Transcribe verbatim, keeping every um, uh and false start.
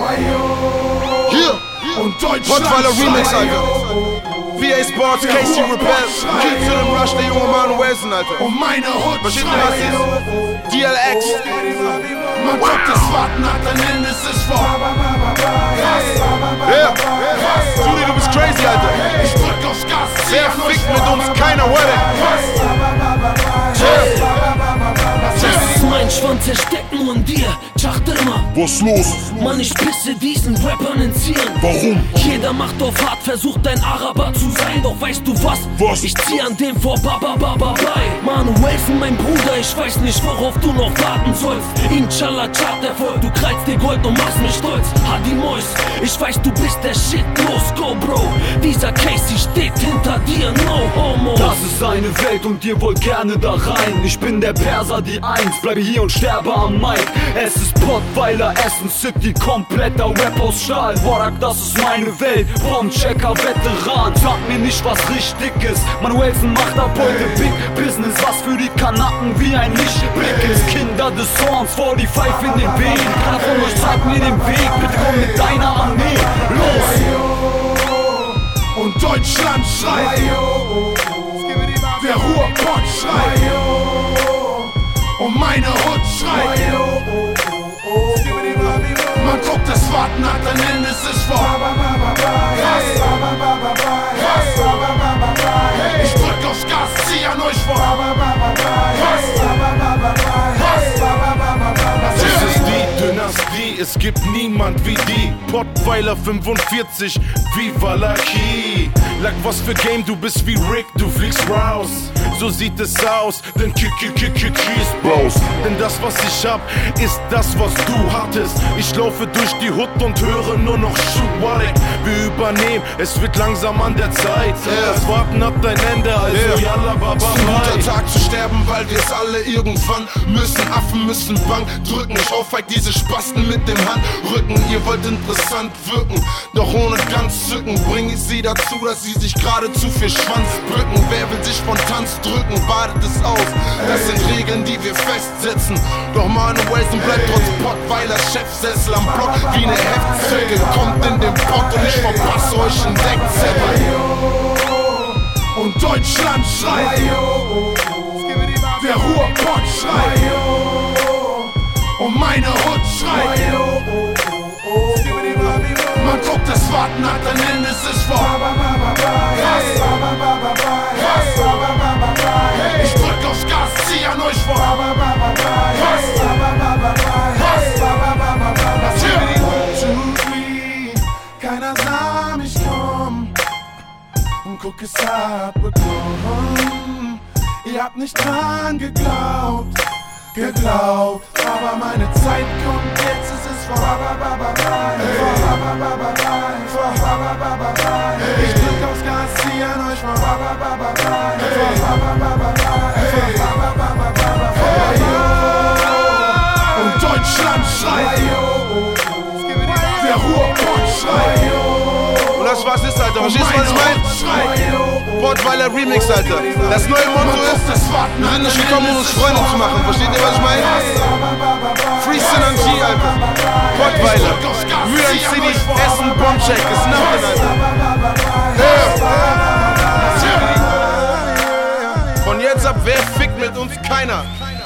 Hier! Und Deutschland Pottweiler Remix, Alter. V A Sports, K C Rebel, Kid to the Rush, der junge Mann Wilson, Alter. Und meine Hut Versteht ihr, was ist? D L X. Man kommt das Warten ab, dann Ende ist es vor. Ja, Julie, du bist crazy, Alter. Ich drück aufs Gas, Wer fickt mit uns? Keiner, Wedding. Das ist mein Schwanz, er steckt nur in dir. Chachtelma, Was los? Mann, ich pisse diesen Rappern ins Hirn. Warum? Jeder macht auf hart, versucht ein Araber zu sein. Doch weißt du was? Was? Ich zieh an dem vor, baba, baba, bye. Manu Wilson, mein Bruder, ich weiß nicht, worauf du noch warten sollst. Inshallah, Chart Erfolg, du krallst dir Gold und machst mich stolz. Hadi Mois, ich weiß, du bist der Shit, los, go, Bro. Dieser Casey steht hinter dir, no homo. Das ist seine Welt und ihr wollt gerne da rein. Ich bin der Perser, die Eins, bleibe hier und sterbe am Mic. Es ist Pottweiler, Essen City, kompletter Rap aus Stahl. Warak, das ist meine Welt, Bombchecker, Veteran. Sag mir nicht, was richtig ist. Manuelsen macht ab heute Big Business, was für die Kanaken wie ein Lichtblick ist. Kinder des Zorns, vor die Pfeife in den Wehen. Keiner von euch zeigt mir den Weg, bitte komm mit deiner Armee. Los! Und Deutschland schreit. Der Ruhrpott schreit. Und meine Hut schreit. Man guckt das Warten ab, dann Ende ist es vor. Ich drück aufs Gas, zieh an euch vor. Das ist die Dynastie, es gibt niemand wie die. Pottweiler fünfundvierzig, Viva la Key. Lack, was für Game, du bist wie Rick, du fliegst raus. So sieht es aus, denn Kick, Kick, Kick, Kick, Kick Bros. Denn das, was ich hab, ist das, was du hattest. Ich laufe durch die Hut und höre nur noch Schuhwarek. Wir übernehmen, es wird langsam an der Zeit. Yeah. Das Warten hat ein Ende, also Yeah. yalla baba Ist ein guter bye. Tag zu sterben, weil wir es alle irgendwann müssen. Affen müssen Bank drücken. Ich aufweig diese Spasten mit dem Handrücken. Ihr wollt interessant wirken, doch ohne ganz zücken. Bring ich sie dazu, dass sie sich geradezu für Schwanz bücken. Wer will sich von Tanz drücken, badet es aus. Das sind Regeln, die wir festsetzen. Doch Manuelsen bleibt trotz Pottweiler Chefsessel am Block wie eine Heftzecke. Kommt in den Pott und ich verpasse euch einen Deckzettel. Und Deutschland schreit. Der Ruhrpott schreit. Und meine Hut schreit. Man guckt das Warten ab, dann Ende ist es vor. Ich drück aufs Gas, zieh an euch vor. Keiner sah mich kommen und guck, es hat begonnen. Ihr habt nicht dran geglaubt, geglaubt, aber meine Zeit kommt, jetzt ist es vor. Ich drück aufs Gas, zieh an euch vor. Und Deutschland schreit. Der Ruhrpott schreit. Und das was ist, Alter, verstehst du, was ich meine? Pottweiler Remix, Alter. Das neue Motto ist, wir sind nicht gekommen, um uns Freunde zu machen. Versteht ihr, was ich meine? Free Synergy, Alter. Pottweiler, Mühlen City, Essen, Bombcheck, ist nothing, Alter. Yeah. Von jetzt ab, wer fickt mit uns? Keiner.